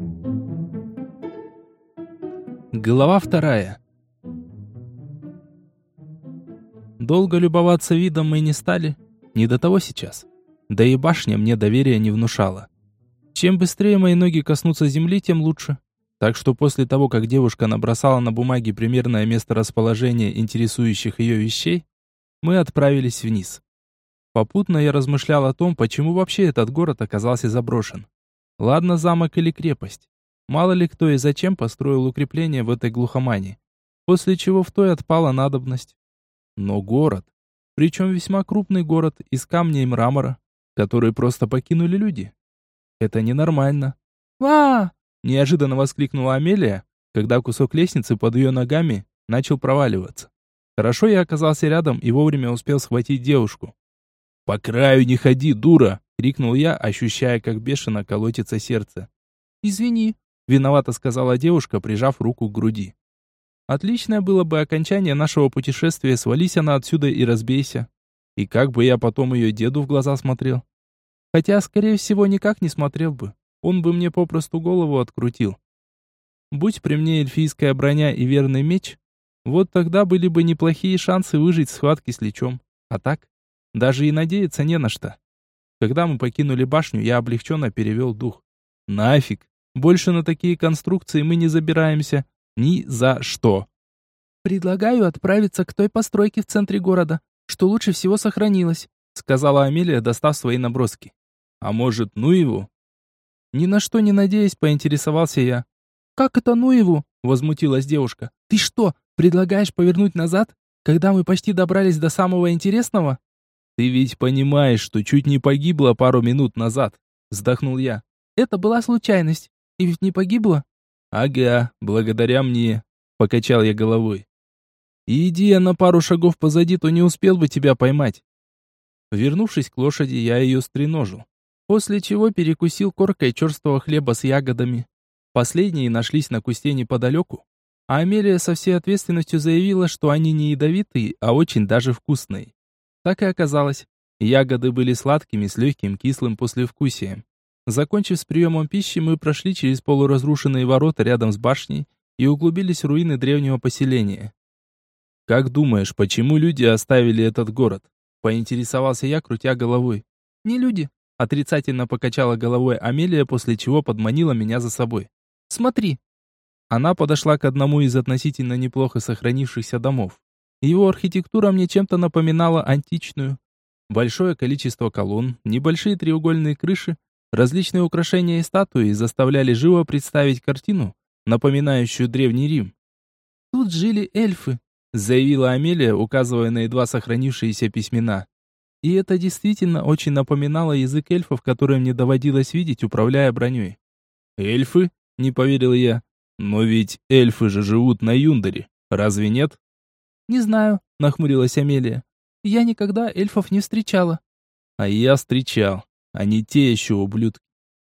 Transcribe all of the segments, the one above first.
Глава вторая. Долго любоваться видом мы не стали, не до того сейчас. Да и башня мне доверия не внушала. Чем быстрее мои ноги коснутся земли, тем лучше. Так что после того, как девушка набросала на бумаге примерное месторасположение интересующих ее вещей, мы отправились вниз. Попутно я размышлял о том, почему вообще этот город оказался заброшен. Ладно, замок или крепость. Мало ли кто и зачем построил укрепление в этой глухомане, после чего в той отпала надобность. Но город, причем весьма крупный город из камня и мрамора, который просто покинули люди. Это ненормально. «Ва!» – неожиданно воскликнула Амелия, когда кусок лестницы под ее ногами начал проваливаться. Хорошо я оказался рядом и вовремя успел схватить девушку. «По краю не ходи, дура!» – крикнул я, ощущая, как бешено колотится сердце. «Извини», — виновато сказала девушка, прижав руку к груди. Отличное было бы окончание нашего путешествия, свались она отсюда и разбейся. И как бы я потом ее деду в глаза смотрел. Хотя, скорее всего, никак не смотрел бы. Он бы мне попросту голову открутил. Будь при мне эльфийская броня и верный меч, вот тогда были бы неплохие шансы выжить в схватке с личом. А так, даже и надеяться не на что. Когда мы покинули башню, я облегченно перевел дух. Нафиг! Больше на такие конструкции мы не забираемся. Ни за что. «Предлагаю отправиться к той постройке в центре города, что лучше всего сохранилась», сказала Амелия, достав свои наброски. «А может, ну его?» Ни на что не надеясь, поинтересовался я. «Как это ну его?» возмутилась девушка. «Ты что, предлагаешь повернуть назад, когда мы почти добрались до самого интересного?» «Ты ведь понимаешь, что чуть не погибла пару минут назад», вздохнул я. «Это была случайность. И ведь не погибла?» «Ага, благодаря мне», — покачал я головой. «И иди я на пару шагов позади, то не успел бы тебя поймать». Вернувшись к лошади, я ее стреножил, после чего перекусил коркой черствого хлеба с ягодами. Последние нашлись на кусте неподалеку, а Амелия со всей ответственностью заявила, что они не ядовитые, а очень даже вкусные. Так и оказалось. Ягоды были сладкими с легким кислым послевкусием. Закончив с приемом пищи, мы прошли через полуразрушенные ворота рядом с башней и углубились в руины древнего поселения. «Как думаешь, почему люди оставили этот город?» – поинтересовался я, крутя головой. «Не люди», – отрицательно покачала головой Амелия, после чего подманила меня за собой. «Смотри». Она подошла к одному из относительно неплохо сохранившихся домов. Его архитектура мне чем-то напоминала античную. Большое количество колонн, небольшие треугольные крыши, различные украшения и статуи заставляли живо представить картину, напоминающую Древний Рим. «Тут жили эльфы», — заявила Амелия, указывая на едва сохранившиеся письмена. И это действительно очень напоминало язык эльфов, который мне доводилось видеть, управляя броней. «Эльфы?» — не поверил я. «Но ведь эльфы же живут на Юндаре, разве нет?» «Не знаю», — нахмурилась Амелия. «Я никогда эльфов не встречала». «А я встречал. Они те еще ублюдки».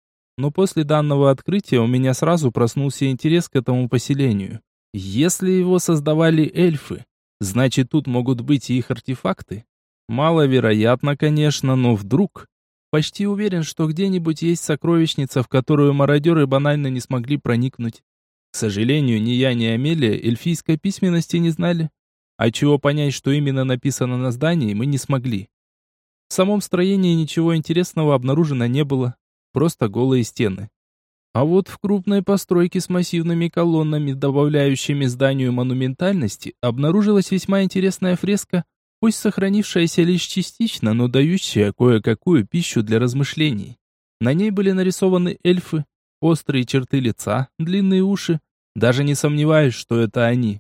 Но после данного открытия у меня сразу проснулся интерес к этому поселению. Если его создавали эльфы, значит тут могут быть и их артефакты. Маловероятно, конечно, но вдруг. Почти уверен, что где-нибудь есть сокровищница, в которую мародеры банально не смогли проникнуть. К сожалению, ни я, ни Амелия эльфийской письменности не знали. А чего понять, что именно написано на здании, мы не смогли. В самом строении ничего интересного обнаружено не было, просто голые стены. А вот в крупной постройке с массивными колоннами, добавляющими зданию монументальности, обнаружилась весьма интересная фреска, пусть сохранившаяся лишь частично, но дающая кое-какую пищу для размышлений. На ней были нарисованы эльфы, острые черты лица, длинные уши, даже не сомневаюсь, что это они.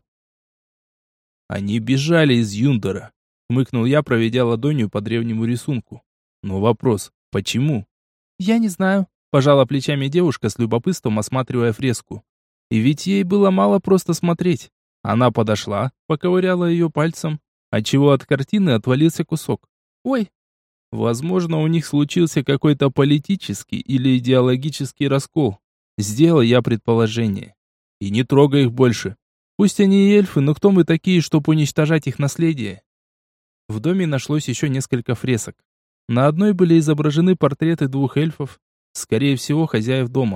«Они бежали из Юндара», — хмыкнул я, проведя ладонью по древнему рисунку. «Но вопрос, почему?» «Я не знаю», — пожала плечами девушка с любопытством, осматривая фреску. И ведь ей было мало просто смотреть. Она подошла, поковыряла ее пальцем, отчего от картины отвалился кусок. «Ой!» Возможно, у них случился какой-то политический или идеологический раскол. Сделал я предположение. И не трогай их больше. Пусть они и эльфы, но кто мы такие, чтобы уничтожать их наследие? В доме нашлось еще несколько фресок. На одной были изображены портреты двух эльфов, скорее всего, хозяев дома.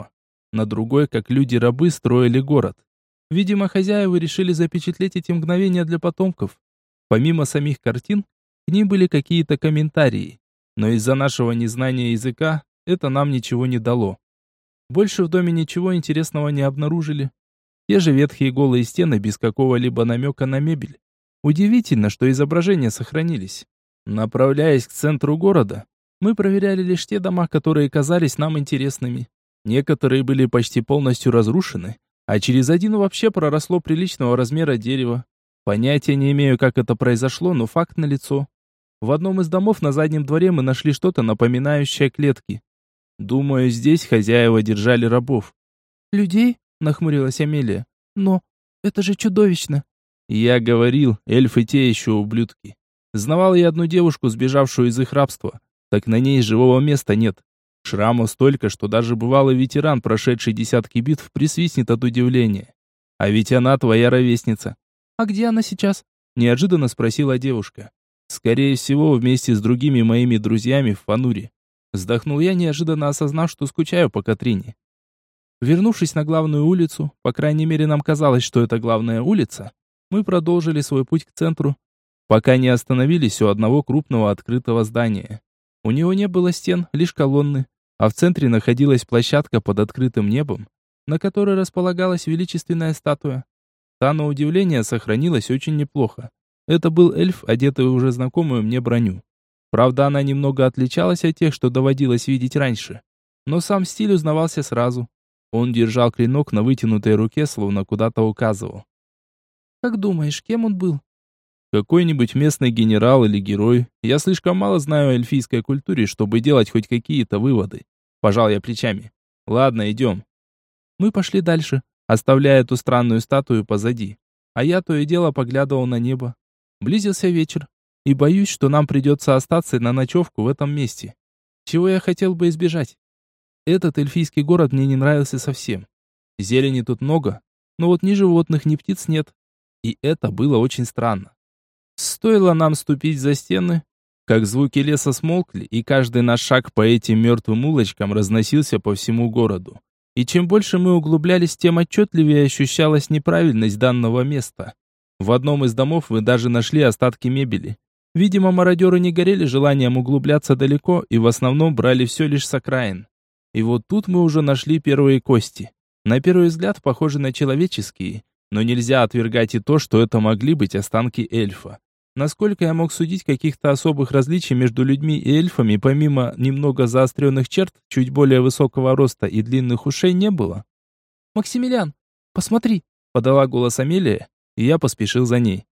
на другой, как люди-рабы строили город. Видимо, хозяева решили запечатлеть эти мгновения для потомков. Помимо самих картин, к ним были какие-то комментарии, но из-за нашего незнания языка это нам ничего не дало. Больше в доме ничего интересного не обнаружили. Те же ветхие голые стены без какого-либо намека на мебель. Удивительно, что изображения сохранились. Направляясь к центру города, мы проверяли лишь те дома, которые казались нам интересными. Некоторые были почти полностью разрушены, а через один вообще проросло приличного размера дерево. Понятия не имею, как это произошло, но факт налицо. В одном из домов на заднем дворе мы нашли что-то напоминающее клетки. Думаю, здесь хозяева держали рабов. «Людей?» — нахмурилась Амелия. «Но это же чудовищно!» Я говорил, эльфы те еще ублюдки. Знавал я одну девушку, сбежавшую из их рабства. Так на ней живого места нет. Шрамов столько, что даже бывалый ветеран, прошедший десятки битв, присвистнет от удивления. А ведь она твоя ровесница. «А где она сейчас?» — неожиданно спросила девушка. Скорее всего, вместе с другими моими друзьями в Фануре. Вздохнул я, неожиданно осознав, что скучаю по Катрине. Вернувшись на главную улицу, по крайней мере нам казалось, что это главная улица, мы продолжили свой путь к центру, пока не остановились у одного крупного открытого здания. У него не было стен, лишь колонны, а в центре находилась площадка под открытым небом, на которой располагалась величественная статуя. Та, на удивление, сохранилась очень неплохо. Это был эльф, одетый в уже знакомую мне броню. Правда, она немного отличалась от тех, что доводилось видеть раньше. Но сам стиль узнавался сразу. Он держал клинок на вытянутой руке, словно куда-то указывал. «Как думаешь, кем он был?» Какой-нибудь местный генерал или герой. Я слишком мало знаю о эльфийской культуре, чтобы делать хоть какие-то выводы. Пожал я плечами. Ладно, идем. Мы пошли дальше, оставляя эту странную статую позади. А я то и дело поглядывал на небо. Близился вечер, и боюсь, что нам придется остаться на ночевку в этом месте. Чего я хотел бы избежать? Этот эльфийский город мне не нравился совсем. Зелени тут много, но вот ни животных, ни птиц нет. И это было очень странно. Стоило нам ступить за стены, как звуки леса смолкли, и каждый наш шаг по этим мертвым улочкам разносился по всему городу. И чем больше мы углублялись, тем отчетливее ощущалась неправильность данного места. В одном из домов мы даже нашли остатки мебели. Видимо, мародеры не горели желанием углубляться далеко и в основном брали все лишь с окраин. И вот тут мы уже нашли первые кости. На первый взгляд похожи на человеческие, но нельзя отвергать и то, что это могли быть останки эльфа. Насколько я мог судить, каких-то особых различий между людьми и эльфами, помимо немного заостренных черт, чуть более высокого роста и длинных ушей, не было. «Максимилиан, посмотри!» — подала голос Амелия, и я поспешил за ней.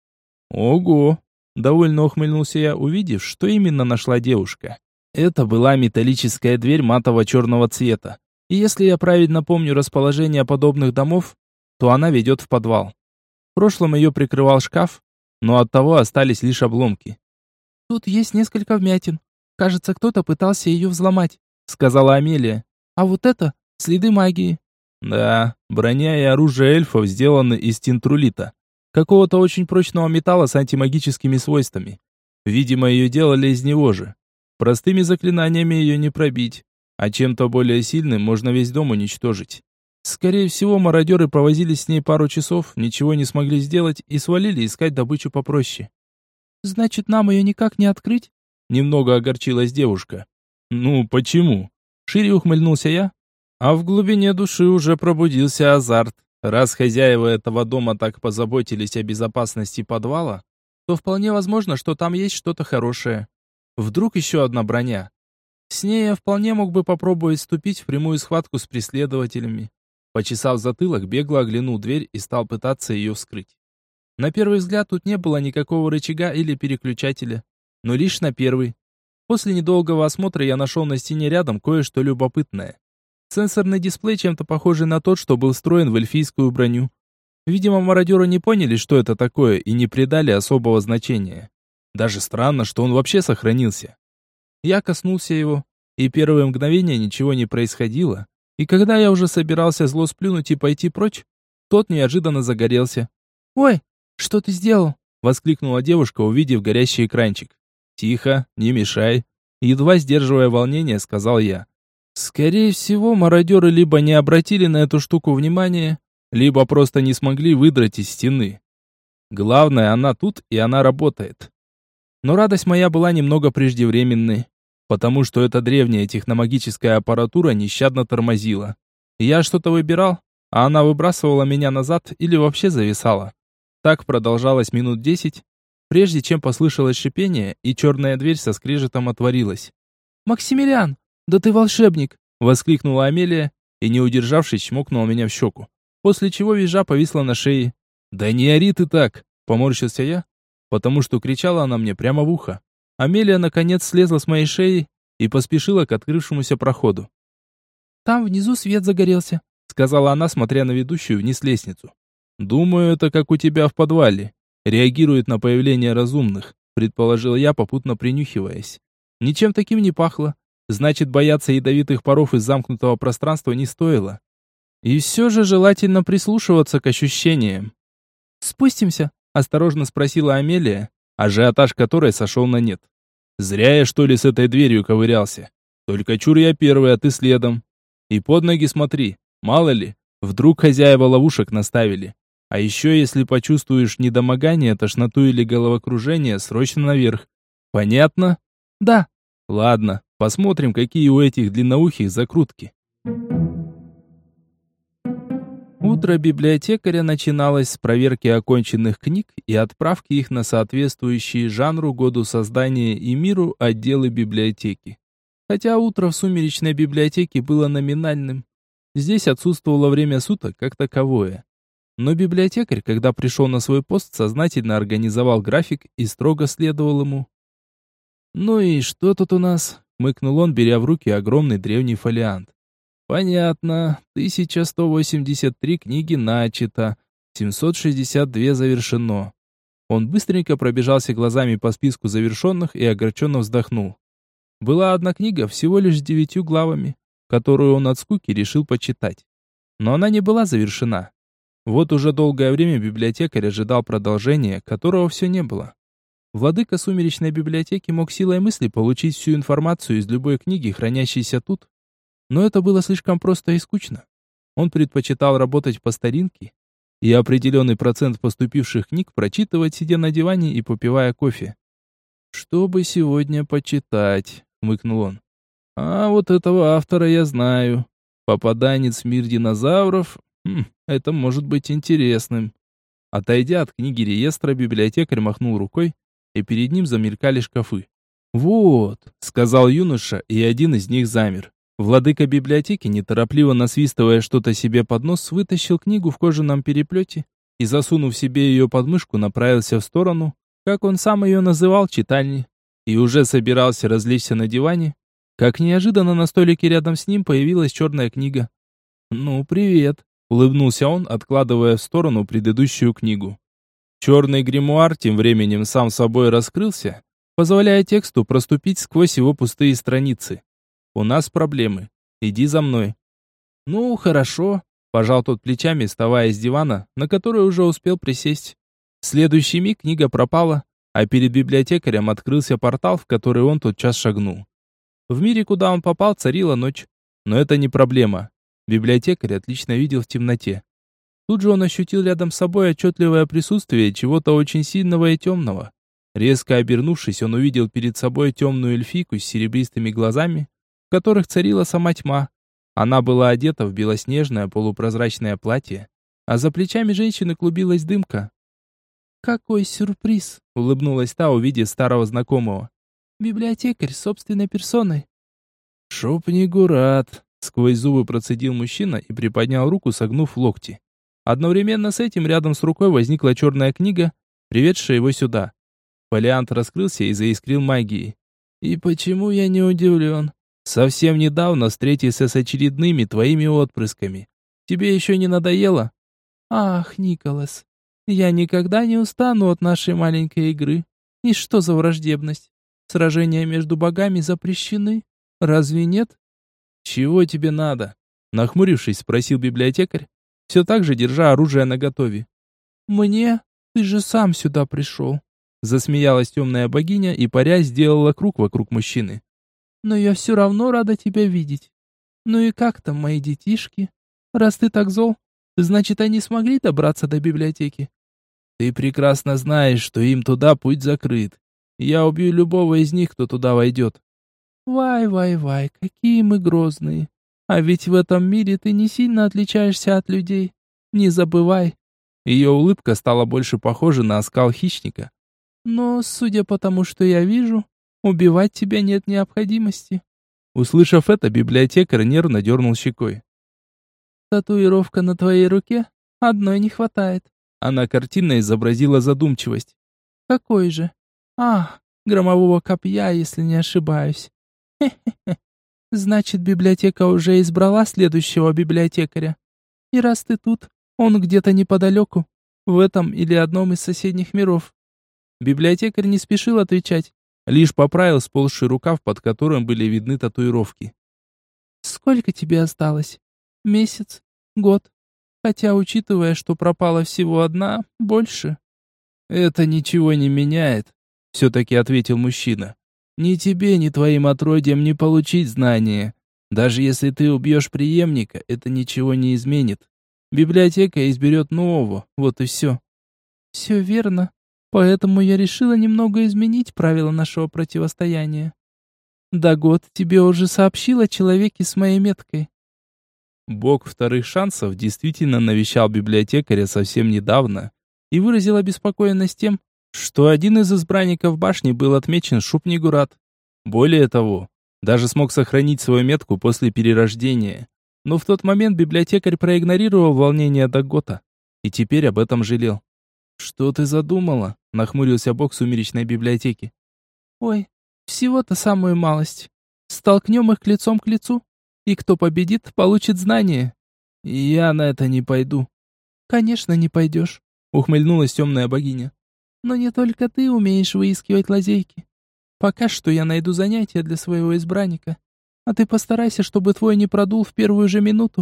«Ого!» — довольно ухмыльнулся я, увидев, что именно нашла девушка. Это была металлическая дверь матово-черного цвета. И если я правильно помню расположение подобных домов, то она ведет в подвал. В прошлом ее прикрывал шкаф, но от того остались лишь обломки. «Тут есть несколько вмятин. Кажется, кто-то пытался ее взломать», — сказала Амелия. «А вот это следы магии». Да, броня и оружие эльфов сделаны из тинтрулита, какого-то очень прочного металла с антимагическими свойствами. Видимо, ее делали из него же. Простыми заклинаниями ее не пробить, а чем-то более сильным можно весь дом уничтожить. Скорее всего, мародеры провозились с ней пару часов, ничего не смогли сделать и свалили искать добычу попроще. «Значит, нам ее никак не открыть?» Немного огорчилась девушка. «Ну, почему?» Шире ухмыльнулся я, а в глубине души уже пробудился азарт. Раз хозяева этого дома так позаботились о безопасности подвала, то вполне возможно, что там есть что-то хорошее. Вдруг еще одна броня. С ней я вполне мог бы попробовать вступить в прямую схватку с преследователями. Почесав затылок, бегло оглянул дверь и стал пытаться ее вскрыть. На первый взгляд тут не было никакого рычага или переключателя, но лишь на первый. После недолгого осмотра я нашел на стене рядом кое-что любопытное. Сенсорный дисплей, чем-то похожий на тот, что был встроен в эльфийскую броню. Видимо, мародеры не поняли, что это такое, и не придали особого значения. Даже странно, что он вообще сохранился. Я коснулся его, и первые мгновения ничего не происходило. И когда я уже собирался зло сплюнуть и пойти прочь, тот неожиданно загорелся. «Ой, что ты сделал?» — воскликнула девушка, увидев горящий экранчик. «Тихо, не мешай», — едва сдерживая волнение, сказал я. Скорее всего, мародеры либо не обратили на эту штуку внимания, либо просто не смогли выдрать из стены. Главное, она тут и она работает. Но радость моя была немного преждевременной, потому что эта древняя техномагическая аппаратура нещадно тормозила. Я что-то выбирал, а она выбрасывала меня назад или вообще зависала. Так продолжалось минут 10, прежде чем послышалось шипение, и черная дверь со скрежетом отворилась. «Максимилиан, да ты волшебник!» — воскликнула Амелия и, не удержавшись, чмокнула меня в щеку, после чего визжа повисла на шее. «Да не ори ты так!» — поморщился я, потому что кричала она мне прямо в ухо. Амелия, наконец, слезла с моей шеи и поспешила к открывшемуся проходу. «Там внизу свет загорелся», — сказала она, смотря на ведущую вниз лестницу. «Думаю, это как у тебя в подвале. Реагирует на появление разумных», — предположил я, попутно принюхиваясь. Ничем таким не пахло. Значит, бояться ядовитых паров из замкнутого пространства не стоило. И все же желательно прислушиваться к ощущениям. «Спустимся?» — осторожно спросила Амелия, ажиотаж которой сошел на нет. «Зря я, что ли, с этой дверью ковырялся. Только чур я первый, а ты следом. И под ноги смотри, мало ли, вдруг хозяева ловушек наставили. А еще, если почувствуешь недомогание, тошноту или головокружение, срочно наверх. Понятно?» «Да». «Ладно, посмотрим, какие у этих длинноухих закрутки». Утро библиотекаря начиналось с проверки оконченных книг и отправки их на соответствующие жанру, году создания и миру отделы библиотеки. Хотя утро в сумеречной библиотеке было номинальным. Здесь отсутствовало время суток как таковое. Но библиотекарь, когда пришел на свой пост, сознательно организовал график и строго следовал ему. «Ну и что тут у нас?» — хмыкнул он, беря в руки огромный древний фолиант. «Понятно. 1183 книги начато, 762 завершено». Он быстренько пробежался глазами по списку завершенных и огорченно вздохнул. Была одна книга всего лишь с 9 главами, которую он от скуки решил почитать. Но она не была завершена. Вот уже долгое время библиотекарь ожидал продолжения, которого все не было. Владыка сумеречной библиотеки мог силой мысли получить всю информацию из любой книги, хранящейся тут, но это было слишком просто и скучно. Он предпочитал работать по старинке и определенный процент поступивших книг прочитывать, сидя на диване и попивая кофе. «Что бы сегодня почитать?» — хмыкнул он. «А вот этого автора я знаю. Попаданец в мир динозавров. Это может быть интересным». Отойдя от книги реестра, библиотекарь махнул рукой, и перед ним замелькали шкафы. «Вот», — сказал юноша, и один из них замер. Владыка библиотеки, неторопливо насвистывая что-то себе под нос, вытащил книгу в кожаном переплете и, засунув себе ее под мышку, направился в сторону, как он сам ее называл, читальни, и уже собирался развлечься на диване, как неожиданно на столике рядом с ним появилась черная книга. «Ну, привет», — улыбнулся он, откладывая в сторону предыдущую книгу. Черный гримуар тем временем сам собой раскрылся, позволяя тексту проступить сквозь его пустые страницы. «У нас проблемы. Иди за мной». «Ну, хорошо», — пожал тот плечами, вставая с дивана, на который уже успел присесть. В следующий миг книга пропала, а перед библиотекарем открылся портал, в который он тотчас шагнул. В мире, куда он попал, царила ночь. Но это не проблема. Библиотекарь отлично видел в темноте. Тут же он ощутил рядом с собой отчетливое присутствие чего-то очень сильного и темного. Резко обернувшись, он увидел перед собой темную эльфийку с серебристыми глазами, в которых царила сама тьма. Она была одета в белоснежное полупрозрачное платье, а за плечами женщины клубилась дымка. «Какой сюрприз!» — улыбнулась та, увидев старого знакомого. «Библиотекарь собственной персоной». «Шопнигурат!» — сквозь зубы процедил мужчина и приподнял руку, согнув локти. Одновременно с этим рядом с рукой возникла черная книга, приведшая его сюда. Фолиант раскрылся и заискрил магией. «И почему я не удивлен? Совсем недавно встретился с очередными твоими отпрысками. Тебе еще не надоело?» «Ах, Николас, я никогда не устану от нашей маленькой игры. И что за враждебность? Сражения между богами запрещены. Разве нет?» «Чего тебе надо?» Нахмурившись, спросил библиотекарь, все так же держа оружие наготове. «Мне? Ты же сам сюда пришел». Засмеялась темная богиня и, паря, сделала круг вокруг мужчины. «Но я все равно рада тебя видеть. Ну и как там мои детишки? Раз ты так зол, значит, они смогли добраться до библиотеки? Ты прекрасно знаешь, что им туда путь закрыт. Я убью любого из них, кто туда войдет. Вай, какие мы грозные. А ведь в этом мире ты не сильно отличаешься от людей. Не забывай. Ее улыбка стала больше похожа на оскал хищника. Но, судя по тому, что я вижу, убивать тебя нет необходимости. Услышав это, библиотекарь нервно дернул щекой. Татуировка на твоей руке? Одной не хватает. Она картинно изобразила задумчивость. Какой же? Громового копья, если не ошибаюсь. Хе-хе-хе. Значит, библиотека уже избрала следующего библиотекаря. И раз ты тут, он где-то неподалеку, в этом или одном из соседних миров. Библиотекарь не спешил отвечать, лишь поправил сползший рукав, под которым были видны татуировки. Сколько тебе осталось? Месяц? Год? Хотя, учитывая, что пропала всего одна, больше. Это ничего не меняет, все-таки ответил мужчина. Ни тебе, ни твоим отродьям не получить знания. Даже если ты убьешь преемника, это ничего не изменит. Библиотека изберет нового, вот и все. Все верно. Поэтому я решила немного изменить правила нашего противостояния. Дагот тебе уже сообщил о человеке с моей меткой. Бог вторых шансов действительно навещал библиотекаря совсем недавно и выразил обеспокоенность тем, что один из избранников башни был отмечен Шуб-Нигурат. Более того, даже смог сохранить свою метку после перерождения. Но в тот момент библиотекарь проигнорировал волнение Дагота и теперь об этом жалел. «Что ты задумала?» — нахмурился бог сумеречной библиотеки. «Ой, всего-то самую малость. Столкнем их лицом к лицу, и кто победит, получит знание». «Я на это не пойду». «Конечно, не пойдешь», — ухмыльнулась темная богиня. «Но не только ты умеешь выискивать лазейки. Пока что я найду занятие для своего избранника, а ты постарайся, чтобы твой не продул в первую же минуту».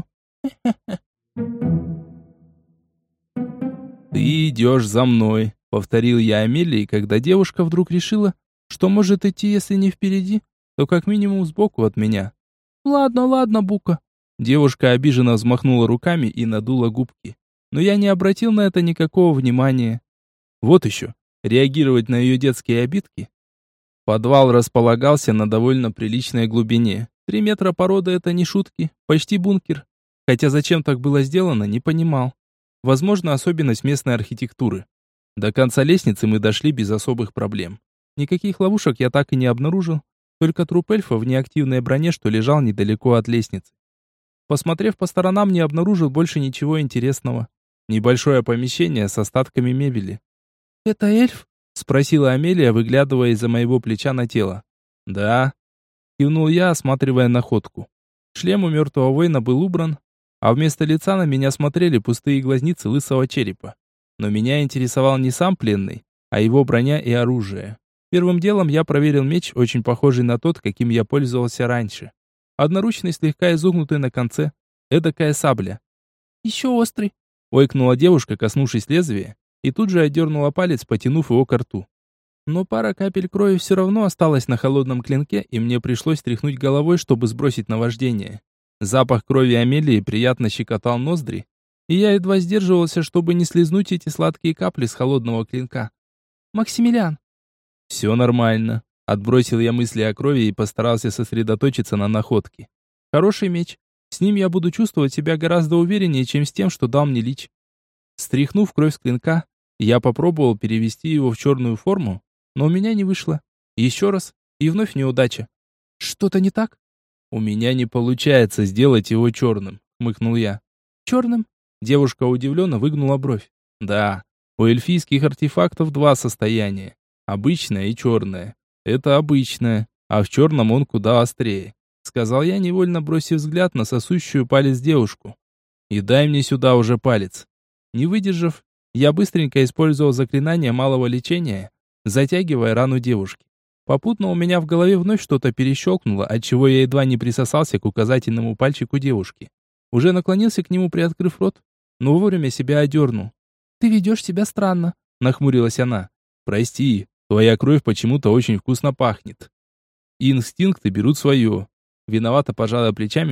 «Ты идешь за мной», — повторил я Амелии, когда девушка вдруг решила, что может идти, если не впереди, то как минимум сбоку от меня. «Ладно, Бука». Девушка обиженно взмахнула руками и надула губки. Но я не обратил на это никакого внимания. Вот еще, реагировать на ее детские обидки. Подвал располагался на довольно приличной глубине. 3 метра породы — это не шутки, почти бункер. Хотя зачем так было сделано, не понимал. Возможно, особенность местной архитектуры. До конца лестницы мы дошли без особых проблем. Никаких ловушек я так и не обнаружил, только труп эльфа в неактивной броне, что лежал недалеко от лестницы. Посмотрев по сторонам, не обнаружил больше ничего интересного. Небольшое помещение с остатками мебели. «Это эльф?» — спросила Амелия, выглядывая из-за моего плеча на тело. «Да», — кивнул я, осматривая находку. Шлем у мертвого воина был убран, а вместо лица на меня смотрели пустые глазницы лысого черепа. Но меня интересовал не сам пленный, а его броня и оружие. Первым делом я проверил меч, очень похожий на тот, каким я пользовался раньше. Одноручный, слегка изогнутый на конце, эдакая сабля. «Еще острый», — ойкнула девушка, коснувшись лезвия, и тут же отдернула палец, потянув его ко рту. Но пара капель крови все равно осталась на холодном клинке, и мне пришлось тряхнуть головой, чтобы сбросить наваждение. Запах крови Амелии приятно щекотал ноздри, и я едва сдерживался, чтобы не слизнуть эти сладкие капли с холодного клинка. «Максимилиан!» «Все нормально», — отбросил я мысли о крови и постарался сосредоточиться на находке. «Хороший меч. С ним я буду чувствовать себя гораздо увереннее, чем с тем, что дал мне Лич». Стряхнув кровь с клинка, я попробовал перевести его в черную форму, но у меня не вышло. Еще раз, и вновь неудача. «Что-то не так?» «У меня не получается сделать его черным», — хмыкнул я. «Черным?» Девушка удивленно выгнула бровь. «Да, у эльфийских артефактов 2 состояния. Обычное и черное. Это обычное, а в черном он куда острее», — сказал я, невольно бросив взгляд на сосущую палец девушку. «И дай мне сюда уже палец». Не выдержав, я быстренько использовал заклинание малого лечения, затягивая рану девушки. Попутно у меня в голове вновь что-то перещелкнуло, отчего я едва не присосался к указательному пальчику девушки. Уже наклонился к нему, приоткрыв рот, но вовремя себя одернул. «Ты ведешь себя странно», — нахмурилась она. «Прости, твоя кровь почему-то очень вкусно пахнет». Инстинкты берут свое. Виновато пожала плечами,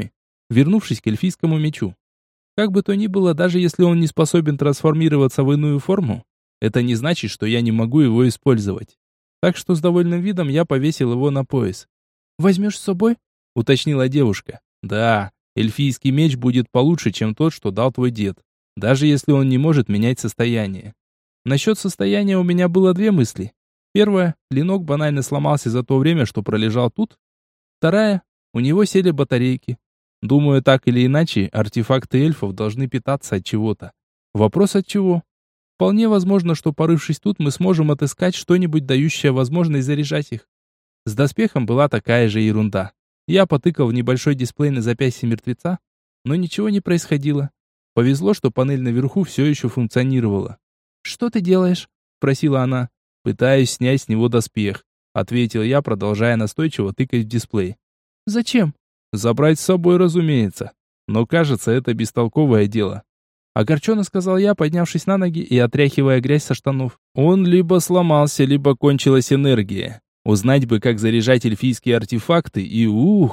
вернувшись к эльфийскому мечу. Как бы то ни было, даже если он не способен трансформироваться в иную форму, это не значит, что я не могу его использовать. Так что с довольным видом я повесил его на пояс. «Возьмешь с собой?» — уточнила девушка. «Да, эльфийский меч будет получше, чем тот, что дал твой дед, даже если он не может менять состояние». Насчет состояния у меня было две мысли. Первая, клинок банально сломался за то время, что пролежал тут. Вторая, у него сели батарейки. Думаю, так или иначе, артефакты эльфов должны питаться от чего-то. Вопрос от чего? Вполне возможно, что порывшись тут, мы сможем отыскать что-нибудь, дающее возможность заряжать их. С доспехом была такая же ерунда. Я потыкал в небольшой дисплей на запястье мертвеца, но ничего не происходило. Повезло, что панель наверху все еще функционировала. «Что ты делаешь?» — спросила она. «Пытаюсь снять с него доспех», — ответил я, продолжая настойчиво тыкать в дисплей. «Зачем?» «Забрать с собой, разумеется. Но кажется, это бестолковое дело». Огорченно сказал я, поднявшись на ноги и отряхивая грязь со штанов. Он либо сломался, либо кончилась энергия. Узнать бы, как заряжать эльфийские артефакты, и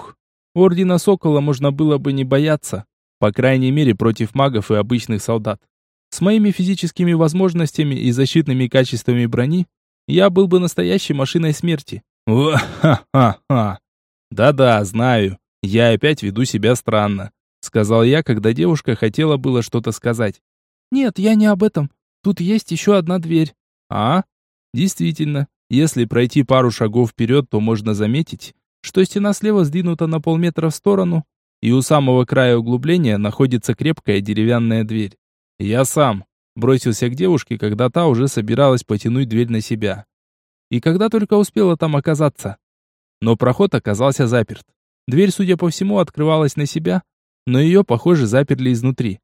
Ордена Сокола можно было бы не бояться. По крайней мере, против магов и обычных солдат. С моими физическими возможностями и защитными качествами брони, я был бы настоящей машиной смерти. Ха-ха-ха. Да-да, знаю. Я опять веду себя странно, сказал я, когда девушка хотела было что-то сказать. «Нет, я не об этом. Тут есть еще одна дверь». А? Действительно, если пройти пару шагов вперед, то можно заметить, что стена слева сдвинута на полметра в сторону, и у самого края углубления находится крепкая деревянная дверь. Я сам бросился к девушке, когда та уже собиралась потянуть дверь на себя. И когда только успела там оказаться. Но проход оказался заперт. Дверь, судя по всему, открывалась на себя, но ее, похоже, заперли изнутри.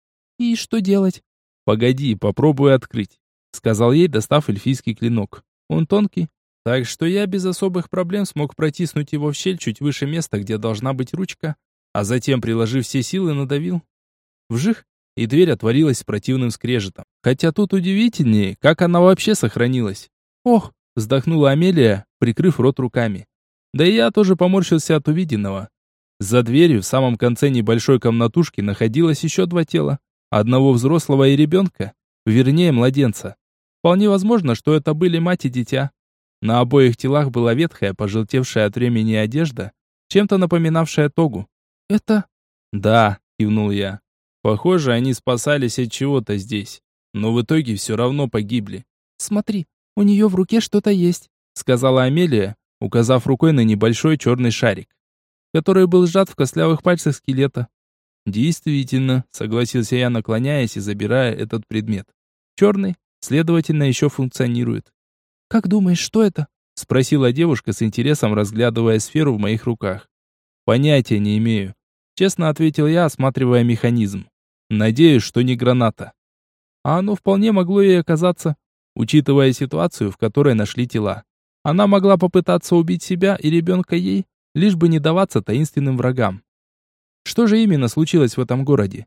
«И что делать?» «Погоди, попробую открыть», — сказал ей, достав эльфийский клинок. Он тонкий, так что я без особых проблем смог протиснуть его в щель чуть выше места, где должна быть ручка, а затем, приложив все силы, надавил. Вжих, и дверь отворилась с противным скрежетом. Хотя тут удивительнее, как она вообще сохранилась. «Ох!» — вздохнула Амелия, прикрыв рот руками. Да и я тоже поморщился от увиденного. За дверью в самом конце небольшой комнатушки находилось еще два тела. Одного взрослого и ребенка, вернее младенца. Вполне возможно, что это были мать и дитя. На обоих телах была ветхая, пожелтевшая от времени одежда, чем-то напоминавшая тогу. «Это...» «Да», — кивнул я. «Похоже, они спасались от чего-то здесь, но в итоге все равно погибли». «Смотри, у нее в руке что-то есть», — сказала Амелия, указав рукой на небольшой черный шарик, который был сжат в костлявых пальцах скелета. «Действительно», — согласился я, наклоняясь и забирая этот предмет. «Черный, следовательно, еще функционирует». «Как думаешь, что это?» — спросила девушка с интересом, разглядывая сферу в моих руках. «Понятия не имею», — честно ответил я, осматривая механизм. «Надеюсь, что не граната». А оно вполне могло и оказаться, учитывая ситуацию, в которой нашли тела. Она могла попытаться убить себя и ребенка ей, лишь бы не даваться таинственным врагам. Что же именно случилось в этом городе?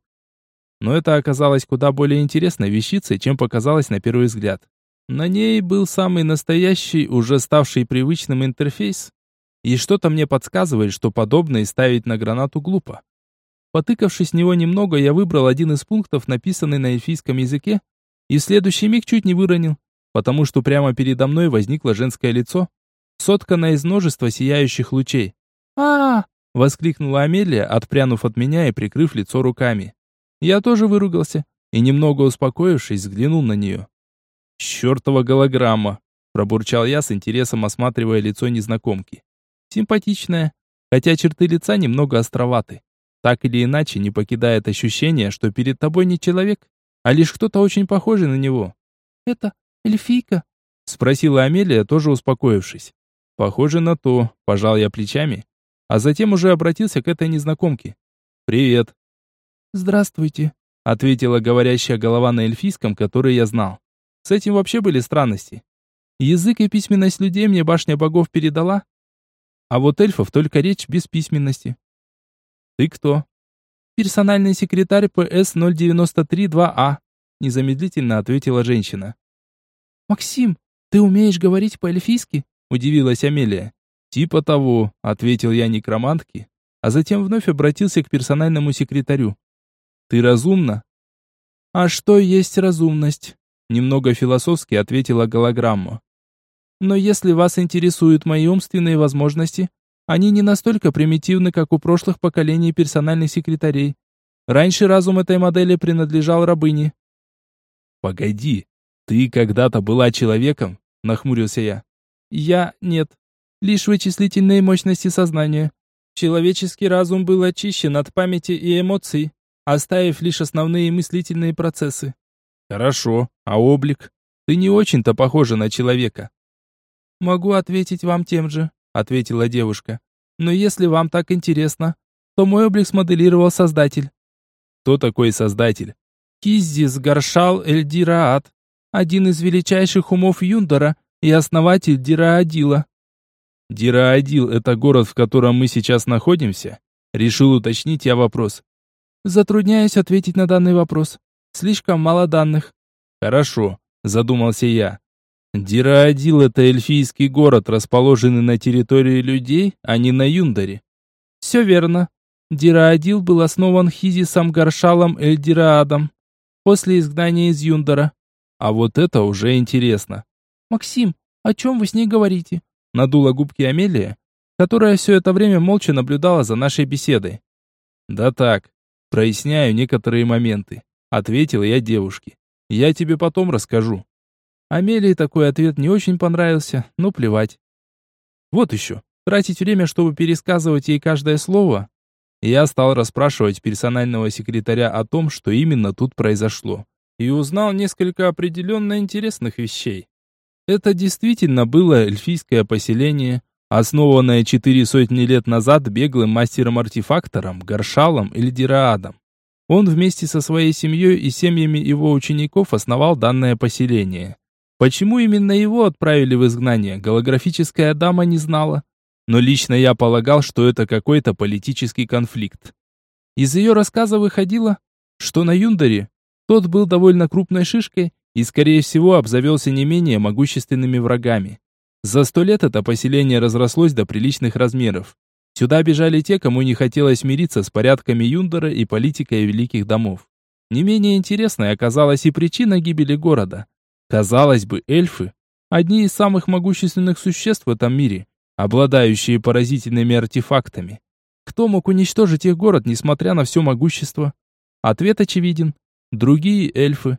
Но это оказалось куда более интересной вещицей, чем показалось на первый взгляд. На ней был самый настоящий, уже ставший привычным интерфейс, и что-то мне подсказывает, что подобное ставить на гранату глупо. Потыкавшись в него немного, я выбрал один из пунктов, написанный на эльфийском языке, и в следующий миг чуть не выронил, потому что прямо передо мной возникло женское лицо, сотканное из множества сияющих лучей. «А-а-а!» — воскликнула Амелия, отпрянув от меня и прикрыв лицо руками. Я тоже выругался и, немного успокоившись, взглянул на нее. «Чертова голограмма!» — пробурчал я с интересом, осматривая лицо незнакомки. Симпатичная, хотя черты лица немного островаты. Так или иначе, не покидает ощущение, что перед тобой не человек, а лишь кто-то очень похожий на него. «Это эльфийка?» — спросила Амелия, тоже успокоившись. «Похоже на то», — пожал я плечами, а затем уже обратился к этой незнакомке. «Привет». «Здравствуйте», — ответила говорящая голова на эльфийском, который я знал. С этим вообще были странности. Язык и письменность людей мне башня богов передала, а вот эльфов только речь без письменности. «Ты кто?» «Персональный секретарь ПС-093-2А», незамедлительно ответила женщина. «Максим, ты умеешь говорить по-эльфийски?» Удивилась Амелия. «Типа того», — ответил я некромантке, а затем вновь обратился к персональному секретарю. «Ты разумна?» «А что есть разумность?» Немного философски ответила голограмма. «Но если вас интересуют мои умственные возможности, они не настолько примитивны, как у прошлых поколений персональных секретарей. Раньше разум этой модели принадлежал рабыне». «Погоди, ты когда-то была человеком?» – нахмурился я. Нет. Лишь вычислительные мощности сознания. Человеческий разум был очищен от памяти и эмоций, оставив лишь основные мыслительные процессы». «Хорошо, а облик? Ты не очень-то похожа на человека». «Могу ответить вам тем же», — ответила девушка. «Но если вам так интересно, то мой облик смоделировал Создатель». «Кто такой Создатель?» «Кизис Гаршал Эль-Дираат, один из величайших умов Юндара и основатель Дираадила». «Дираадил — это город, в котором мы сейчас находимся?» Решил уточнить я вопрос. «Затрудняюсь ответить на данный вопрос. Слишком мало данных». «Хорошо», — задумался я. «Дираадил — это эльфийский город, расположенный на территории людей, а не на Юндаре». «Все верно. Дираадил был основан Хизисом Гаршалом Эль-Дираадом после изгнания из Юндара». «А вот это уже интересно». «Максим, о чем вы с ней говорите?» Надула губки Амелия, которая все это время молча наблюдала за нашей беседой. «Да так, проясняю некоторые моменты», — ответил я девушке. «Я тебе потом расскажу». Амелии такой ответ не очень понравился, но плевать. Вот еще, тратить время, чтобы пересказывать ей каждое слово. Я стал расспрашивать персонального секретаря о том, что именно тут произошло, и узнал несколько определенно интересных вещей. Это действительно было эльфийское поселение, основанное 400 лет назад беглым мастером-артефактором Гаршалом Эльдираадом. Он вместе со своей семьей и семьями его учеников основал данное поселение. Почему именно его отправили в изгнание, голографическая дама не знала. Но лично я полагал, что это какой-то политический конфликт. Из ее рассказа выходило, что на Юндаре тот был довольно крупной шишкой и, скорее всего, обзавелся не менее могущественными врагами. За 100 лет это поселение разрослось до приличных размеров. Сюда бежали те, кому не хотелось мириться с порядками Юндара и политикой великих домов. Не менее интересной оказалась и причина гибели города. Казалось бы, эльфы – одни из самых могущественных существ в этом мире, обладающие поразительными артефактами. Кто мог уничтожить их город, несмотря на все могущество? Ответ очевиден. Другие эльфы.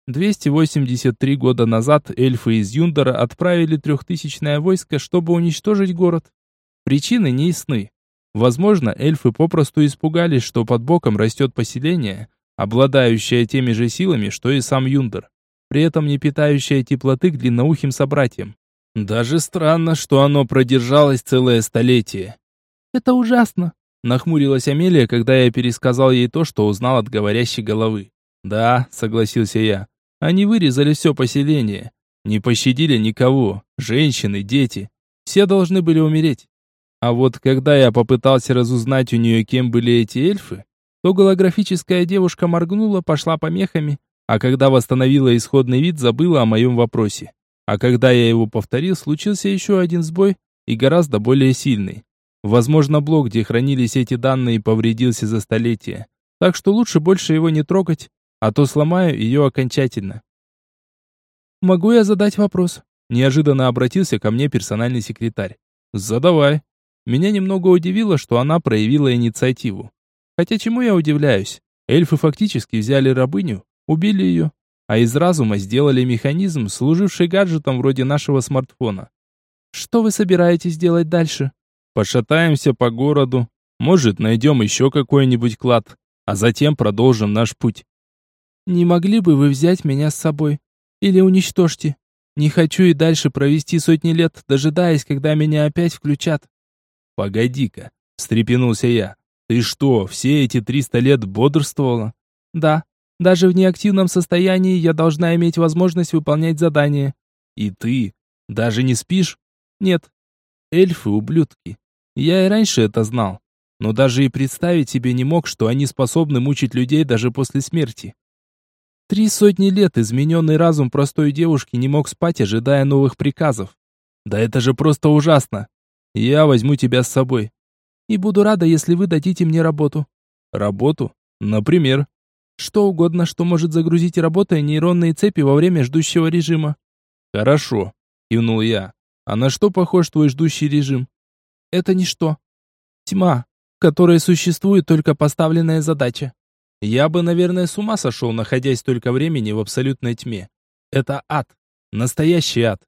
283 года назад эльфы из Юндара отправили 3000-е войско, чтобы уничтожить город. Причины не ясны. Возможно, эльфы попросту испугались, что под боком растет поселение, обладающее теми же силами, что и сам Юндар, при этом не питающее теплоты к длинноухим собратьям. Даже странно, что оно продержалось целое столетие. «Это ужасно», — нахмурилась Амелия, когда я пересказал ей то, что узнал от говорящей головы. «Да», — согласился я, — «они вырезали все поселение, не пощадили никого, женщины, дети, все должны были умереть». А вот когда я попытался разузнать у нее, кем были эти эльфы, то голографическая девушка моргнула, пошла помехами, а когда восстановила исходный вид, забыла о моем вопросе. А когда я его повторил, случился еще один сбой, и гораздо более сильный. Возможно, блок, где хранились эти данные, повредился за столетия, так что лучше больше его не трогать, а то сломаю ее окончательно. «Могу я задать вопрос?» Неожиданно обратился ко мне персональный секретарь. «Задавай». Меня немного удивило, что она проявила инициативу. Хотя чему я удивляюсь? Эльфы фактически взяли рабыню, убили ее, а из разума сделали механизм, служивший гаджетом вроде нашего смартфона. «Что вы собираетесь делать дальше?» «Пошатаемся по городу, может, найдем еще какой-нибудь клад, а затем продолжим наш путь». «Не могли бы вы взять меня с собой? Или уничтожьте? Не хочу и дальше провести сотни лет, дожидаясь, когда меня опять включат». «Погоди-ка», — встрепенулся я. «Ты что, все эти 300 лет бодрствовала?» «Да, даже в неактивном состоянии я должна иметь возможность выполнять задания». «И ты даже не спишь?» «Нет». «Эльфы — ублюдки. Я и раньше это знал. Но даже и представить себе не мог, что они способны мучить людей даже после смерти. 300 лет измененный разум простой девушки не мог спать, ожидая новых приказов. Да это же просто ужасно. Я возьму тебя с собой». И буду рада, если вы дадите мне работу». Работу? Например? Что угодно, что может загрузить работой нейронные цепи во время ждущего режима. Хорошо, кивнул я. А на что похож твой ждущий режим? Это ничто. Тьма, в которой существует только поставленная задача. Я бы, наверное, с ума сошел, находясь столько времени в абсолютной тьме. Это ад. Настоящий ад.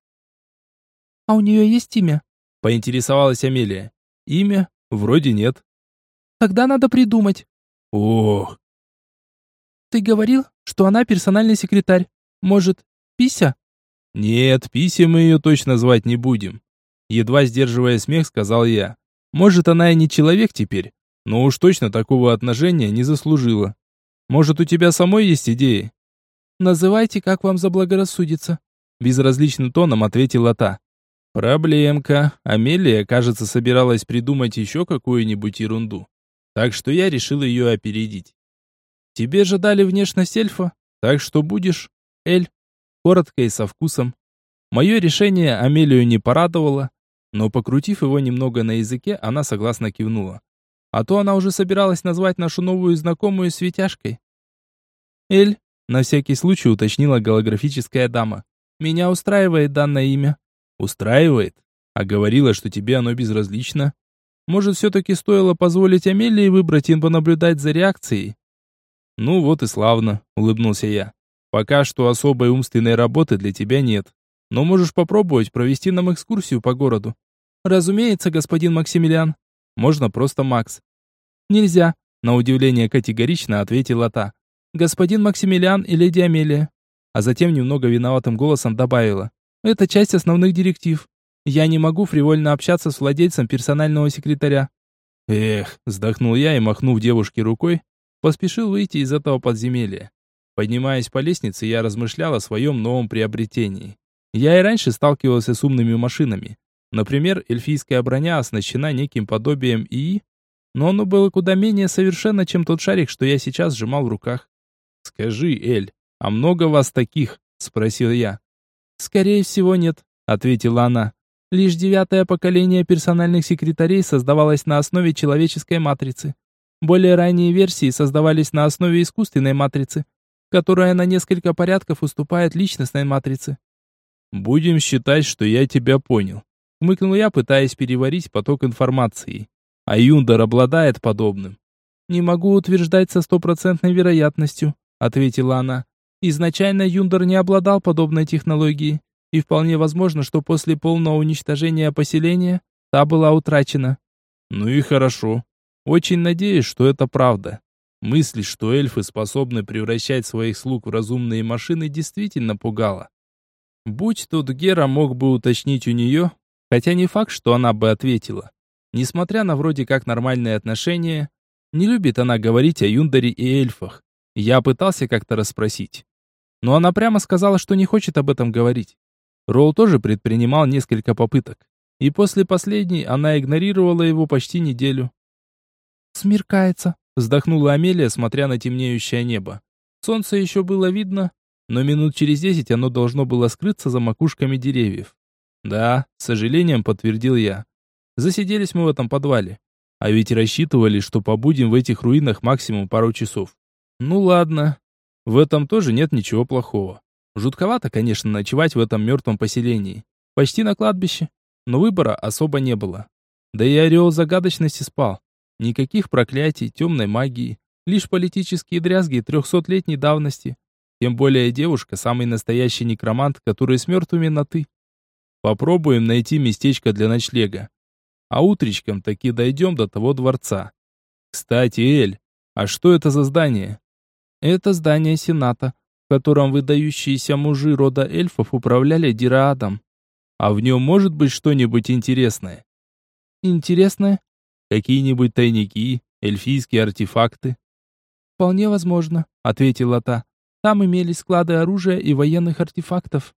А у нее есть имя? Поинтересовалась Амелия. Имя? Вроде нет. Тогда надо придумать. Ох. Ты говорил, что она персональный секретарь. Может, Пися? Нет, Писей мы ее точно звать не будем. Едва сдерживая смех, сказал я. Может, она и не человек теперь, но уж точно такого отношения не заслужила. Может, у тебя самой есть идеи? Называйте, как вам заблагорассудится. Безразличным тоном ответила та. Проблемка. Амелия, кажется, собиралась придумать еще какую-нибудь ерунду. Так что я решил ее опередить. Тебе же дали внешность эльфа, так что будешь Эль. Коротко и со вкусом. Мое решение Амелию не порадовало, но, покрутив его немного на языке, она согласно кивнула. А то она уже собиралась назвать нашу новую знакомую Светяшкой. Эль, на всякий случай уточнила голографическая дама. Меня устраивает данное имя. Устраивает? А говорила, что тебе оно безразлично. Может, все-таки стоило позволить Амелии выбрать и понаблюдать за реакцией? Ну вот и славно, улыбнулся я. Пока что особой умственной работы для тебя нет. Но можешь попробовать провести нам экскурсию по городу. Разумеется, господин Максимилиан. Можно просто Макс. Нельзя, на удивление категорично ответила та. Господин Максимилиан и леди Амелия. А затем немного виноватым голосом добавила. Это часть основных директив. Я не могу фривольно общаться с владельцем персонального секретаря. Эх, вздохнул я и, махнув девушке рукой, поспешил выйти из этого подземелья. Поднимаясь по лестнице, я размышлял о своем новом приобретении. Я и раньше сталкивался с умными машинами. Например, эльфийская броня оснащена неким подобием ИИ, но оно было куда менее совершенно, чем тот шарик, что я сейчас сжимал в руках. «Скажи, Эль, а много вас таких?» – спросил я. «Скорее всего, нет», – ответила она. «Лишь 9-е поколение персональных секретарей создавалось на основе человеческой матрицы. Более ранние версии создавались на основе искусственной матрицы, которая на несколько порядков уступает личностной матрице». «Будем считать, что я тебя понял», — хмыкнул я, пытаясь переварить поток информации. «А Юндер обладает подобным?» «Не могу утверждать со стопроцентной вероятностью», — ответила она. «Изначально Юндер не обладал подобной технологией, и вполне возможно, что после полного уничтожения поселения та была утрачена». «Ну и хорошо. Очень надеюсь, что это правда. Мысль, что эльфы способны превращать своих слуг в разумные машины, действительно пугала. Будь тут Гера, мог бы уточнить у нее, хотя не факт, что она бы ответила. Несмотря на вроде как нормальные отношения, не любит она говорить о Юндере и эльфах. Я пытался как-то расспросить. Но она прямо сказала, что не хочет об этом говорить. Ролл тоже предпринимал несколько попыток. И после последней она игнорировала его почти неделю. «Смеркается», — вздохнула Амелия, смотря на темнеющее небо. Солнце еще было видно, но минут через 10 оно должно было скрыться за макушками деревьев. Да, с сожалением подтвердил я. Засиделись мы в этом подвале. А ведь рассчитывали, что побудем в этих руинах максимум пару часов. Ну ладно. В этом тоже нет ничего плохого. Жутковато, конечно, ночевать в этом мертвом поселении. Почти на кладбище. Но выбора особо не было. Да и ореол загадочности спал. Никаких проклятий, темной магии. Лишь политические дрязги 300-летней давности. Тем более девушка, самый настоящий некромант, который с мертвыми на «ты». Попробуем найти местечко для ночлега. А утречком таки дойдем до того дворца. Кстати, Эль, а что это за здание? Это здание Сената, в котором выдающиеся мужи рода эльфов управляли Дираадом. А в нем может быть что-нибудь интересное? Интересное? Какие-нибудь тайники, эльфийские артефакты? Вполне возможно, ответила та. Там имелись склады оружия и военных артефактов.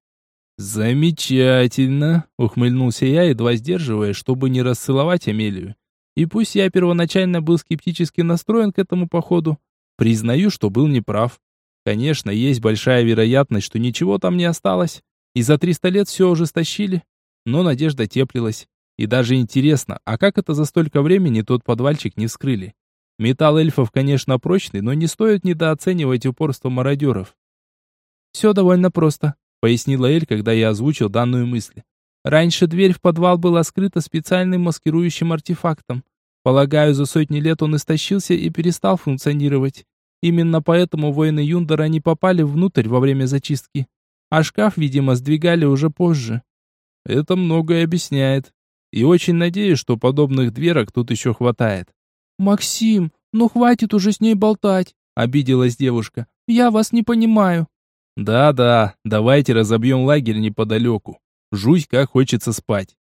Замечательно, ухмыльнулся я, едва сдерживая, чтобы не расцеловать Амелию. И пусть я первоначально был скептически настроен к этому походу, признаю, что был неправ. Конечно, есть большая вероятность, что ничего там не осталось, и за 300 лет все уже стащили, но надежда теплилась. И даже интересно, а как это за столько времени тот подвальчик не вскрыли? Металл эльфов, конечно, прочный, но не стоит недооценивать упорство мародеров. «Все довольно просто», — пояснила Эль, когда я озвучил данную мысль. «Раньше дверь в подвал была скрыта специальным маскирующим артефактом. Полагаю, за сотни лет он истощился и перестал функционировать. Именно поэтому воины Юндора не попали внутрь во время зачистки. А шкаф, видимо, сдвигали уже позже». Это многое объясняет. И очень надеюсь, что подобных дверок тут еще хватает. «Максим, ну хватит уже с ней болтать», — обиделась девушка. «Я вас не понимаю». Да-да, давайте разобьем лагерь неподалеку. Жуть, как хочется спать.